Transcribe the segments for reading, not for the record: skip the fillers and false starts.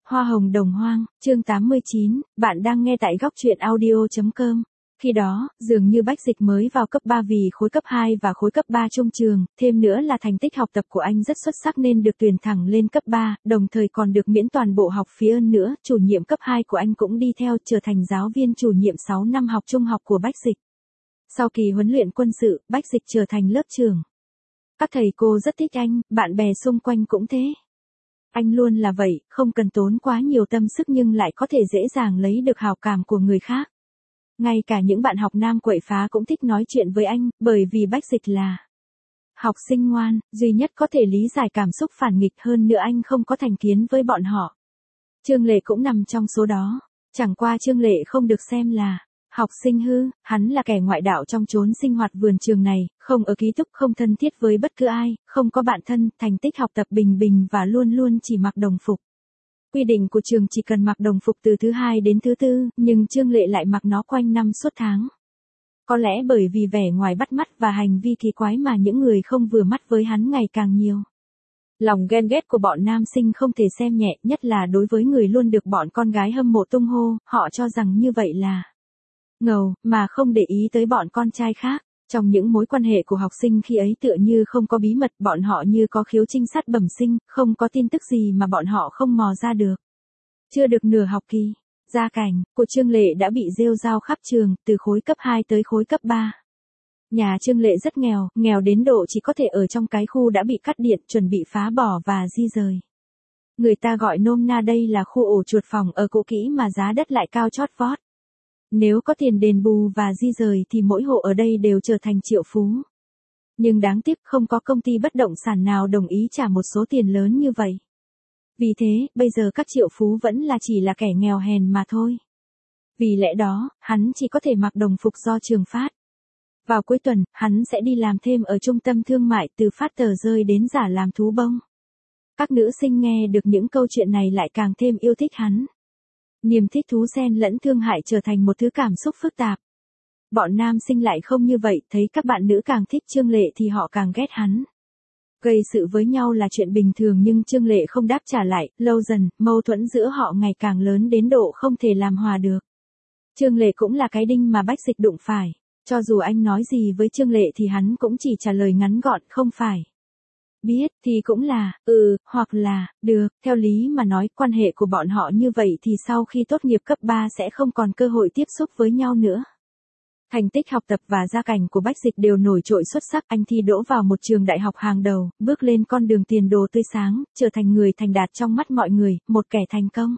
Hoa hồng đồng hoang, chương 89, bạn đang nghe tại góc truyện audio.com. Khi đó, dường như Bách Dịch mới vào cấp 3 vì khối cấp 2 và khối cấp 3 trung trường, thêm nữa là thành tích học tập của anh rất xuất sắc nên được tuyển thẳng lên cấp 3, đồng thời còn được miễn toàn bộ học phí hơn nữa. Chủ nhiệm cấp 2 của anh cũng đi theo trở thành giáo viên chủ nhiệm 6 năm học trung học của Bách Dịch. Sau kỳ huấn luyện quân sự, Bách Dịch trở thành lớp trưởng. Các thầy cô rất thích anh, bạn bè xung quanh cũng thế. Anh luôn là vậy, không cần tốn quá nhiều tâm sức nhưng lại có thể dễ dàng lấy được hào cảm của người khác. Ngay cả những bạn học nam quậy phá cũng thích nói chuyện với anh, bởi vì Bách Dịch là học sinh ngoan, duy nhất có thể lý giải cảm xúc phản nghịch, hơn nữa anh không có thành kiến với bọn họ. Trương Lệ cũng nằm trong số đó, chẳng qua Trương Lệ không được xem là học sinh hư, hắn là kẻ ngoại đạo trong chốn sinh hoạt vườn trường này, không ở ký túc, không thân thiết với bất cứ ai, không có bạn thân, thành tích học tập bình bình và luôn luôn chỉ mặc đồng phục. Quy định của trường chỉ cần mặc đồng phục từ thứ hai đến thứ tư, nhưng Trương Lệ lại mặc nó quanh năm suốt tháng. Có lẽ bởi vì vẻ ngoài bắt mắt và hành vi kỳ quái mà những người không vừa mắt với hắn ngày càng nhiều. Lòng ghen ghét của bọn nam sinh không thể xem nhẹ, nhất là đối với người luôn được bọn con gái hâm mộ tung hô, họ cho rằng như vậy là ngầu, mà không để ý tới bọn con trai khác. Trong những mối quan hệ của học sinh khi ấy tựa như không có bí mật, bọn họ như có khiếu trinh sát bẩm sinh, không có tin tức gì mà bọn họ không mò ra được. Chưa được nửa học kỳ, gia cảnh của Trương Lệ đã bị rêu rao khắp trường, từ khối cấp 2 tới khối cấp 3. Nhà Trương Lệ rất nghèo, nghèo đến độ chỉ có thể ở trong cái khu đã bị cắt điện, chuẩn bị phá bỏ và di rời. Người ta gọi nôm na đây là khu ổ chuột phòng ở cũ kỹ mà giá đất lại cao chót vót. Nếu có tiền đền bù và di rời thì mỗi hộ ở đây đều trở thành triệu phú. Nhưng đáng tiếc không có công ty bất động sản nào đồng ý trả một số tiền lớn như vậy. Vì thế, bây giờ các triệu phú vẫn là chỉ là kẻ nghèo hèn mà thôi. Vì lẽ đó, hắn chỉ có thể mặc đồng phục do trường phát. Vào cuối tuần, hắn sẽ đi làm thêm ở trung tâm thương mại, từ phát tờ rơi đến giả làm thú bông. Các nữ sinh nghe được những câu chuyện này lại càng thêm yêu thích hắn. Niềm thích thú xen lẫn thương hại trở thành một thứ cảm xúc phức tạp. Bọn nam sinh lại không như vậy, thấy các bạn nữ càng thích Trương Lệ thì họ càng ghét hắn. Gây sự với nhau là chuyện bình thường nhưng Trương Lệ không đáp trả lại, lâu dần, mâu thuẫn giữa họ ngày càng lớn đến độ không thể làm hòa được. Trương Lệ cũng là cái đinh mà Bách Dịch đụng phải, cho dù anh nói gì với Trương Lệ thì hắn cũng chỉ trả lời ngắn gọn không phải. Biết thì cũng là, hoặc là, được, theo lý mà nói quan hệ của bọn họ như vậy thì sau khi tốt nghiệp cấp 3 sẽ không còn cơ hội tiếp xúc với nhau nữa. Thành tích học tập và gia cảnh của Bách Dịch đều nổi trội xuất sắc, anh thi đỗ vào một trường đại học hàng đầu, bước lên con đường tiền đồ tươi sáng, trở thành người thành đạt trong mắt mọi người, một kẻ thành công.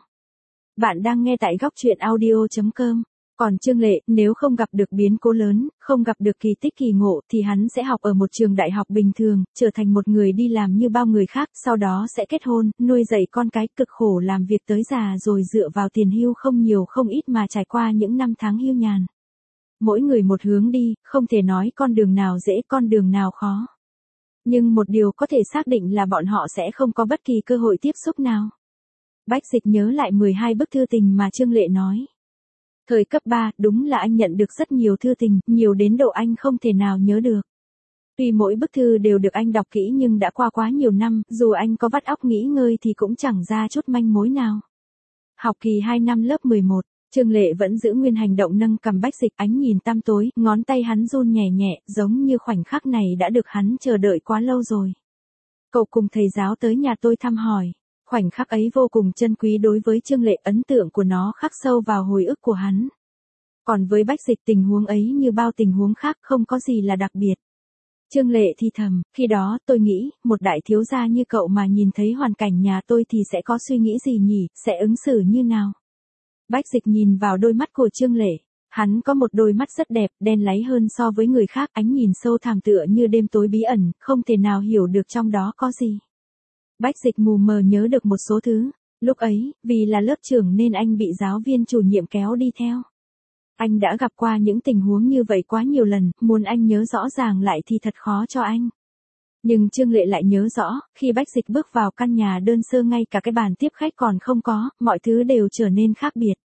Bạn đang nghe tại góc truyện audio.com. Còn Trương Lệ, nếu không gặp được biến cố lớn, không gặp được kỳ tích kỳ ngộ thì hắn sẽ học ở một trường đại học bình thường, trở thành một người đi làm như bao người khác, sau đó sẽ kết hôn, nuôi dạy con cái, cực khổ làm việc tới già rồi dựa vào tiền hưu không nhiều không ít mà trải qua những năm tháng hưu nhàn. Mỗi người một hướng đi, không thể nói con đường nào dễ con đường nào khó. Nhưng một điều có thể xác định là bọn họ sẽ không có bất kỳ cơ hội tiếp xúc nào. Bách Dịch nhớ lại 12 bức thư tình mà Trương Lệ nói. Thời cấp 3, đúng là anh nhận được rất nhiều thư tình, nhiều đến độ anh không thể nào nhớ được. Tuy mỗi bức thư đều được anh đọc kỹ nhưng đã qua quá nhiều năm, dù anh có vắt óc nghĩ ngơi thì cũng chẳng ra chút manh mối nào. Học kỳ 2 năm lớp 11, Trương Lệ vẫn giữ nguyên hành động nâng cằm Bách Dịch, ánh nhìn tăm tối, ngón tay hắn run nhẹ nhẹ, giống như khoảnh khắc này đã được hắn chờ đợi quá lâu rồi. Cậu cùng thầy giáo tới nhà tôi thăm hỏi. Khoảnh khắc ấy vô cùng chân quý đối với Trương Lệ, ấn tượng của nó khắc sâu vào hồi ức của hắn. Còn với Bách Dịch tình huống ấy như bao tình huống khác không có gì là đặc biệt. Trương Lệ thì thầm, khi đó tôi nghĩ, một đại thiếu gia như cậu mà nhìn thấy hoàn cảnh nhà tôi thì sẽ có suy nghĩ gì nhỉ, sẽ ứng xử như nào? Bách Dịch nhìn vào đôi mắt của Trương Lệ. Hắn có một đôi mắt rất đẹp, đen láy hơn so với người khác, ánh nhìn sâu thẳm tựa như đêm tối bí ẩn, không thể nào hiểu được trong đó có gì. Bách Dịch mù mờ nhớ được một số thứ. Lúc ấy, vì là lớp trưởng nên anh bị giáo viên chủ nhiệm kéo đi theo. Anh đã gặp qua những tình huống như vậy quá nhiều lần, muốn anh nhớ rõ ràng lại thì thật khó cho anh. Nhưng Trương Lệ lại nhớ rõ, khi Bách Dịch bước vào căn nhà đơn sơ ngay cả cái bàn tiếp khách còn không có, mọi thứ đều trở nên khác biệt.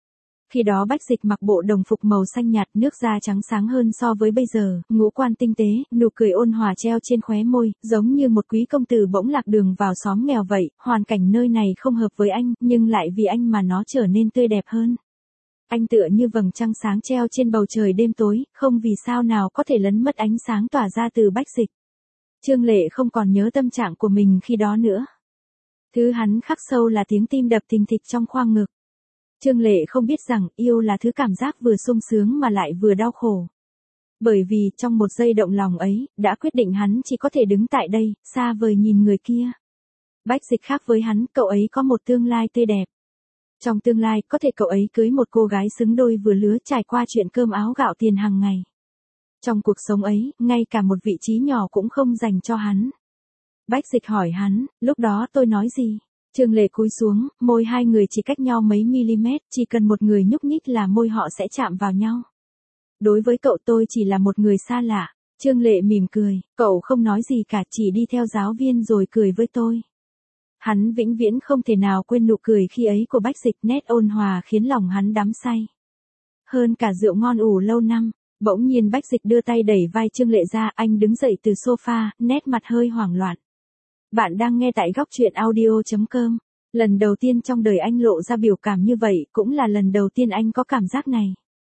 Khi đó Bách Dịch mặc bộ đồng phục màu xanh nhạt, nước da trắng sáng hơn so với bây giờ, ngũ quan tinh tế, nụ cười ôn hòa treo trên khóe môi, giống như một quý công tử bỗng lạc đường vào xóm nghèo vậy. Hoàn cảnh nơi này không hợp với anh, nhưng lại vì anh mà nó trở nên tươi đẹp hơn. Anh tựa như vầng trăng sáng treo trên bầu trời đêm tối, không vì sao nào có thể lấn mất ánh sáng tỏa ra từ Bách Dịch. Trương Lệ không còn nhớ tâm trạng của mình khi đó nữa. Thứ hắn khắc sâu là tiếng tim đập thình thịch trong khoang ngực. Trương Lệ không biết rằng yêu là thứ cảm giác vừa sung sướng mà lại vừa đau khổ. Bởi vì trong một giây động lòng ấy, đã quyết định hắn chỉ có thể đứng tại đây, xa vời nhìn người kia. Bách Dịch khác với hắn, cậu ấy có một tương lai tươi đẹp. Trong tương lai, có thể cậu ấy cưới một cô gái xứng đôi vừa lứa, trải qua chuyện cơm áo gạo tiền hàng ngày. Trong cuộc sống ấy, ngay cả một vị trí nhỏ cũng không dành cho hắn. Bách Dịch hỏi hắn, lúc đó tôi nói gì? Trương Lệ cúi xuống, môi hai người chỉ cách nhau mấy mm, chỉ cần một người nhúc nhích là môi họ sẽ chạm vào nhau. Đối với cậu tôi chỉ là một người xa lạ. Trương Lệ mỉm cười, cậu không nói gì cả, chỉ đi theo giáo viên rồi cười với tôi. Hắn vĩnh viễn không thể nào quên nụ cười khi ấy của Bách Dịch, nét ôn hòa khiến lòng hắn đắm say. Hơn cả rượu ngon ủ lâu năm. Bỗng nhiên Bách Dịch đưa tay đẩy vai Trương Lệ ra, anh đứng dậy từ sofa, nét mặt hơi hoảng loạn. Bạn đang nghe tại góc truyện audio.com. Lần đầu tiên trong đời anh lộ ra biểu cảm như vậy, cũng là lần đầu tiên anh có cảm giác này.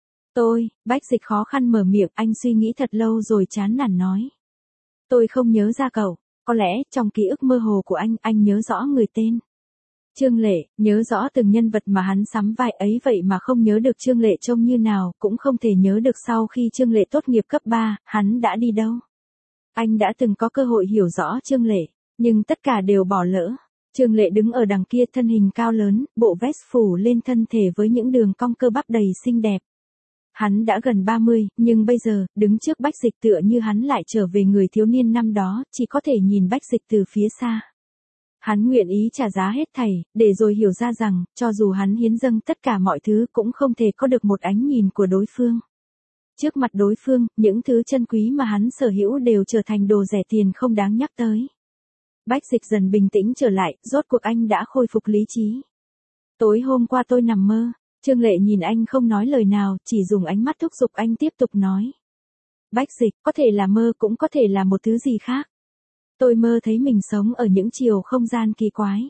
Bách Dịch khó khăn mở miệng, anh suy nghĩ thật lâu rồi chán nản nói. Tôi không nhớ ra cậu, có lẽ trong ký ức mơ hồ của anh nhớ rõ người tên. Trương Lệ, nhớ rõ từng nhân vật mà hắn sắm vai ấy, vậy mà không nhớ được Trương Lệ trông như nào, cũng không thể nhớ được sau khi Trương Lệ tốt nghiệp cấp 3, hắn đã đi đâu. Anh đã từng có cơ hội hiểu rõ Trương Lệ, nhưng tất cả đều bỏ lỡ. Trương Lệ đứng ở đằng kia, thân hình cao lớn, bộ vest phủ lên thân thể với những đường cong cơ bắp đầy xinh đẹp. Hắn đã gần 30, nhưng bây giờ, đứng trước Bách Dịch tựa như hắn lại trở về người thiếu niên năm đó, chỉ có thể nhìn Bách Dịch từ phía xa. Hắn nguyện ý trả giá hết thảy, để rồi hiểu ra rằng, cho dù hắn hiến dâng tất cả mọi thứ cũng không thể có được một ánh nhìn của đối phương. Trước mặt đối phương, những thứ chân quý mà hắn sở hữu đều trở thành đồ rẻ tiền không đáng nhắc tới. Bách Dịch dần bình tĩnh trở lại, rốt cuộc anh đã khôi phục lý trí. Tối hôm qua tôi nằm mơ. Trương Lệ nhìn anh không nói lời nào, chỉ dùng ánh mắt thúc giục anh tiếp tục nói. Bách Dịch, có thể là mơ cũng có thể là một thứ gì khác. Tôi mơ thấy mình sống ở những chiều không gian kỳ quái.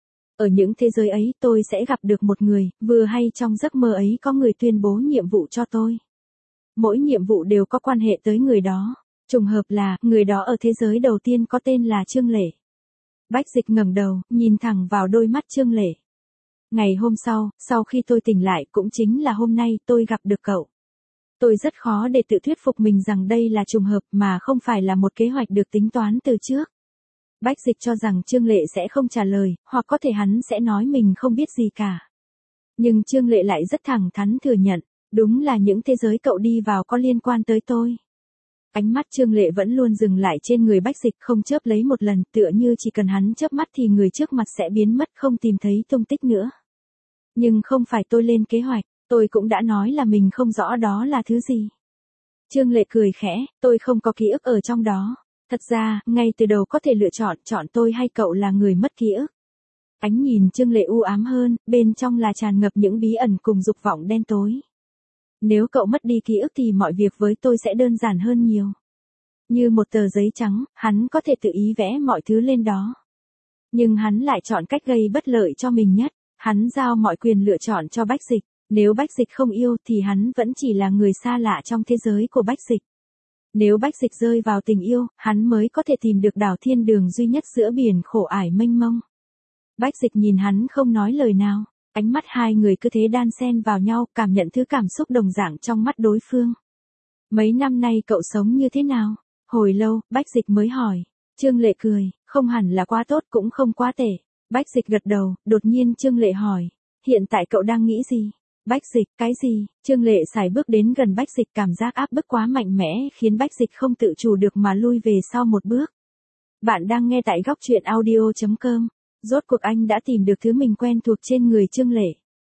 Ở những thế giới ấy tôi sẽ gặp được một người, vừa hay trong giấc mơ ấy có người tuyên bố nhiệm vụ cho tôi. Mỗi nhiệm vụ đều có quan hệ tới người đó. Trùng hợp là, người đó ở thế giới đầu tiên có tên là Trương Lệ. Bách Dịch ngẩng đầu, nhìn thẳng vào đôi mắt Trương Lệ. Ngày hôm sau khi tôi tỉnh lại, cũng chính là hôm nay, tôi gặp được cậu. Tôi rất khó để tự thuyết phục mình rằng đây là trùng hợp mà không phải là một kế hoạch được tính toán từ trước. Bách Dịch cho rằng Trương Lệ sẽ không trả lời, hoặc có thể hắn sẽ nói mình không biết gì cả. Nhưng Trương Lệ lại rất thẳng thắn thừa nhận, đúng là những thế giới cậu đi vào có liên quan tới tôi. Ánh mắt Trương Lệ vẫn luôn dừng lại trên người Bách Dịch, không chớp lấy một lần, tựa như chỉ cần hắn chớp mắt thì người trước mặt sẽ biến mất, không tìm thấy tung tích nữa. Nhưng không phải tôi lên kế hoạch, tôi cũng đã nói là mình không rõ đó là thứ gì. Trương Lệ cười khẽ, tôi không có ký ức ở trong đó. Thật ra, ngay từ đầu có thể lựa chọn tôi hay cậu là người mất ký ức. Ánh nhìn Trương Lệ u ám hơn, bên trong là tràn ngập những bí ẩn cùng dục vọng đen tối. Nếu cậu mất đi ký ức thì mọi việc với tôi sẽ đơn giản hơn nhiều. Như một tờ giấy trắng, hắn có thể tự ý vẽ mọi thứ lên đó. Nhưng hắn lại chọn cách gây bất lợi cho mình nhất. Hắn giao mọi quyền lựa chọn cho Bách Dịch. Nếu Bách Dịch không yêu thì hắn vẫn chỉ là người xa lạ trong thế giới của Bách Dịch. Nếu Bách Dịch rơi vào tình yêu, hắn mới có thể tìm được đảo thiên đường duy nhất giữa biển khổ ải mênh mông. Bách Dịch nhìn hắn không nói lời nào. Ánh mắt hai người cứ thế đan xen vào nhau, cảm nhận thứ cảm xúc đồng dạng trong mắt đối phương. Mấy năm nay cậu sống như thế nào? Hồi lâu, Bách Dịch mới hỏi. Trương Lệ cười, không hẳn là quá tốt cũng không quá tệ. Bách Dịch gật đầu, đột nhiên Trương Lệ hỏi. Hiện tại cậu đang nghĩ gì? Bách Dịch, cái gì? Trương Lệ sải bước đến gần Bách Dịch, cảm giác áp bức quá mạnh mẽ khiến Bách Dịch không tự chủ được mà lui về sau một bước. Bạn đang nghe tại góc truyện audio.com. Rốt cuộc anh đã tìm được thứ mình quen thuộc trên người Trương Lệ.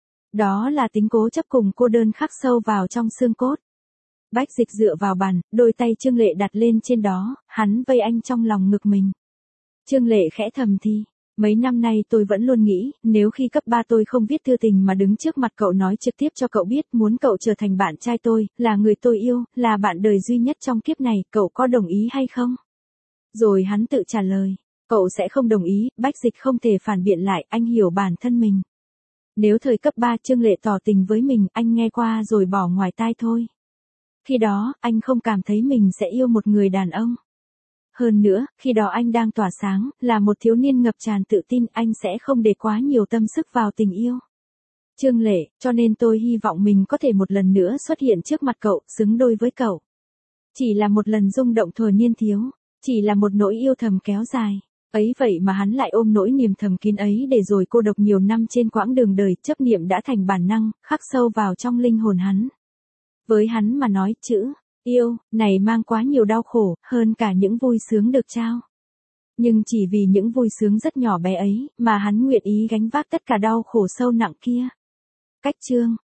Đó là tính cố chấp cùng cô đơn khắc sâu vào trong xương cốt. Bách Dịch dựa vào bàn, đôi tay Trương Lệ đặt lên trên đó, hắn vây anh trong lòng ngực mình. Trương Lệ khẽ thầm thì, Mấy năm nay tôi vẫn luôn nghĩ, nếu khi cấp 3 tôi không viết thư tình mà đứng trước mặt cậu nói trực tiếp cho cậu biết muốn cậu trở thành bạn trai tôi, là người tôi yêu, là bạn đời duy nhất trong kiếp này, cậu có đồng ý hay không? Rồi hắn tự trả lời, cậu sẽ không đồng ý, Bách Dịch không thể phản biện lại, anh hiểu bản thân mình. Nếu thời cấp 3 Trương Lệ tỏ tình với mình, anh nghe qua rồi bỏ ngoài tai thôi. Khi đó, anh không cảm thấy mình sẽ yêu một người đàn ông. Hơn nữa, khi đó anh đang tỏa sáng, là một thiếu niên ngập tràn tự tin, anh sẽ không để quá nhiều tâm sức vào tình yêu. Trương Lệ, cho nên tôi hy vọng mình có thể một lần nữa xuất hiện trước mặt cậu, xứng đôi với cậu. Chỉ là một lần rung động thuở niên thiếu, chỉ là một nỗi yêu thầm kéo dài. Ấy vậy mà hắn lại ôm nỗi niềm thầm kín ấy để rồi cô độc nhiều năm trên quãng đường đời, chấp niệm đã thành bản năng, khắc sâu vào trong linh hồn hắn. Với hắn mà nói chữ yêu này mang quá nhiều đau khổ, hơn cả những vui sướng được trao. Nhưng chỉ vì những vui sướng rất nhỏ bé ấy, mà hắn nguyện ý gánh vác tất cả đau khổ sâu nặng kia. Cách chương